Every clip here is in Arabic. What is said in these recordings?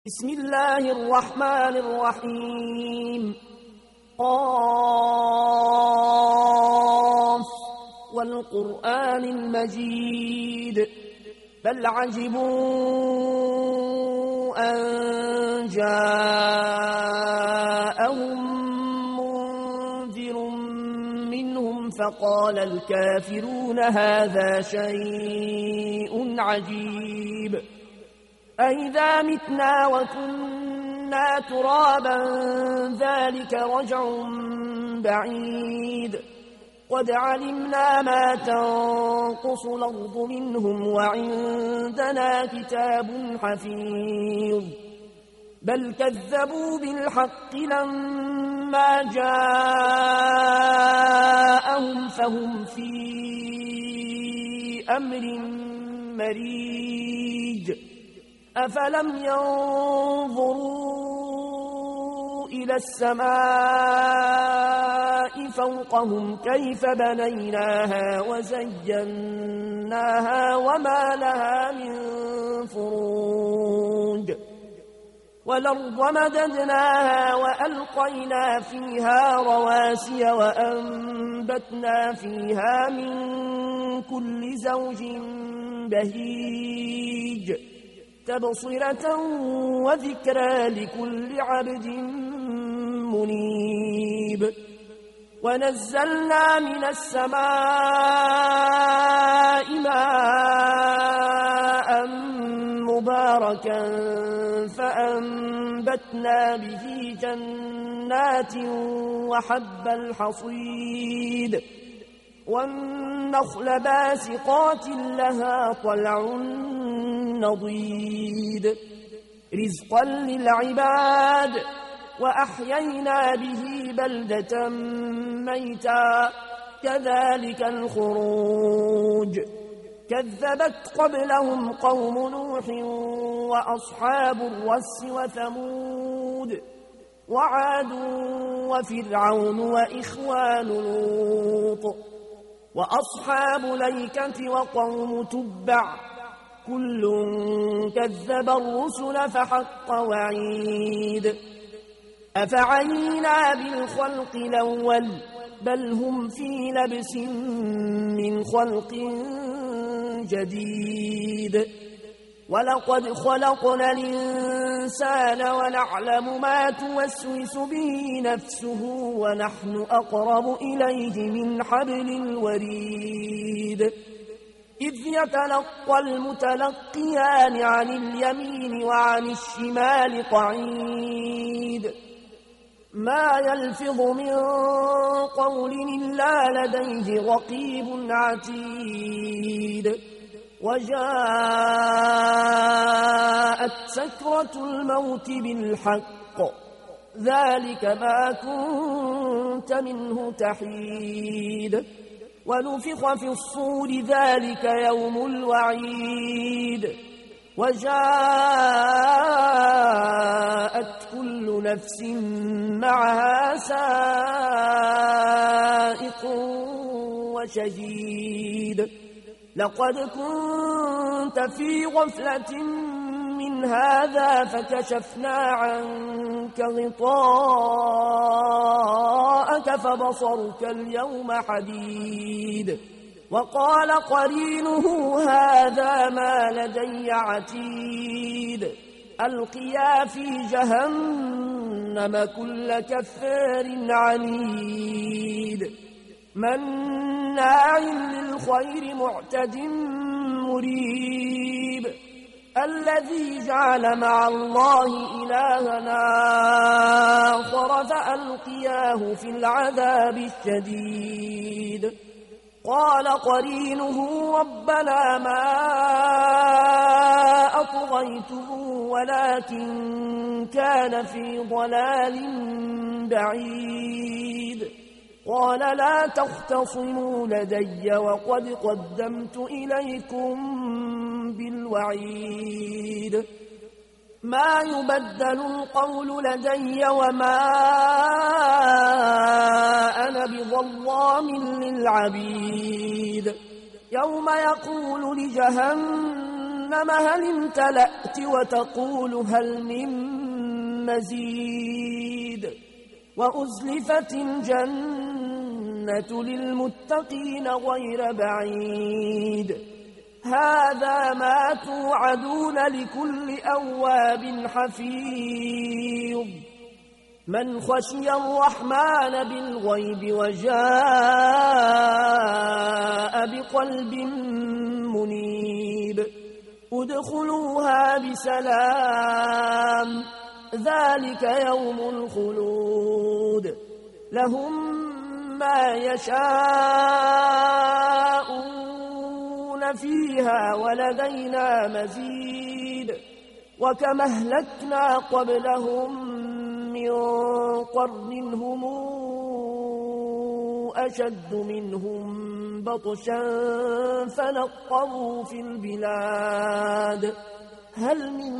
بسم الله الرحمن الرحيم. قاف والقرآن المجيد بل عجبوا أن جاءهم منذر منهم فقال الكافرون هذا شيء عجيب أئذا متنا وكنا ترابا ذلك رجع بعيد قد علمنا ما تنقص الأرض منهم وعندنا كتاب حفيظ بل كذبوا بالحق لما جاءهم فهم في أمر مريج أفلم ينظروا إلى السماء فوقهم كيف بنيناها وزيناها وما لها من فروج والأرض مددناها وألقينا فيها رواسي وأنبتنا فيها من كل زوج بهيج تبصرة وذكرى لكل عبد منيب ونزلنا من السماء ماء مباركا فأنبتنا به جنات وحب الحصيد والنخل باسقات لها طلع نضيد رزقا للعباد وأحيينا به بلدة ميتا كذلك الخروج كذبت قبلهم قوم نوح وأصحاب الرس وثمود وعاد وفرعون وإخوان لوط وأصحاب الأيكة وقوم تبع كل كذب الرسل فحق وعيد أفعينا بالخلق الأول بل هم في لبس من خلق جديد ولقد خلقنا الإنسان ونعلم ما توسوس به نفسه ونحن أقرب إليه من حبل الوريد إذ يتلقى المتلقيان عن اليمين وعن الشمال قعيد ما يلفظ من قول إلا لديه رقيب عتيد وجاءت سكرة الموت بالحق ذلك ما كنت منه تحيد ونفخ في الصور ذلك يوم الوعيد وجاءت كل نفس معها سائق وشهيد لقد كنت في غفلة من هذا فكشفنا عنك غطاءك فبصرك اليوم حديد وقال قرينه هذا ما لدي عتيد ألقيا في جهنم كل كفار عنيد مناع للخير معتد مريب الذي جعل مع الله إلهنا آخر فألقياه في العذاب الشديد قال قرينه ربنا ما أطغيته ولكن كان في ضلال بعيد قال لا تختصموا لدي وقد قدمت إليكم بالوعيد ما يبدل القول لدي وما أنا بظلام للعبيد يوم يقول لجهنم جهنم هل امتلأت وتقول هل من مزيد وأزلفت الجنة للمتقين غير بعيد هذا ما توعدون لكل أواب حفيظ من خشي الرحمن بالغيب وجاء بقلب منيب ادخلوها بسلام ذلك يوم الخلود لهم ما يشاءون فيها ولدينا مزيد وكما أهلكنا قبلهم من قرن هم أشد منهم بطشا فنقروا في البلاد هل من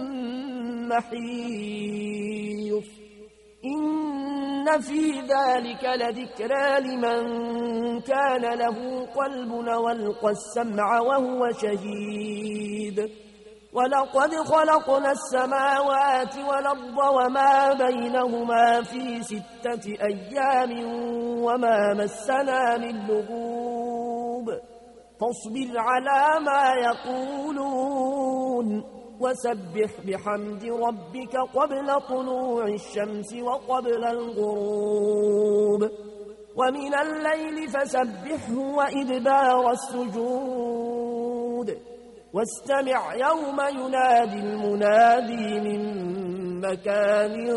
محيص إن في ذلك لذكرى لمن كان له قلب والقى السمع وهو شهيد ولقد خلقنا السماوات والأرض وما بينهما في 6 أيام وما مسنا من لغوب فاصبر على ما يقولون وسبح بحمد ربك قبل طلوع الشمس وقبل الغروب ومن الليل فسبحه وإدبار السجود واستمع يوم ينادي المنادي من مكان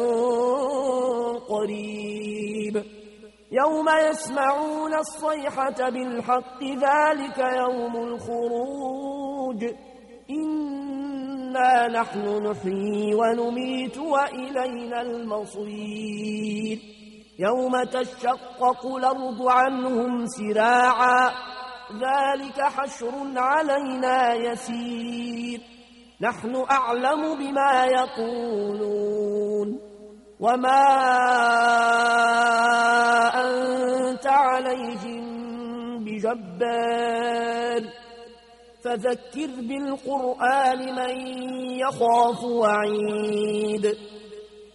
قريب يوم يسمعون الصيحة بالحق ذلك يوم الخروج إنا نحن نحيي ونميت وإلينا المصير يوم تشقق الأرض عنهم سراعا ذلك حشر علينا يسير نحن أعلم بما يقولون وما أنت عليهم بجبار فذكر بالقرآن من يخاف وعيد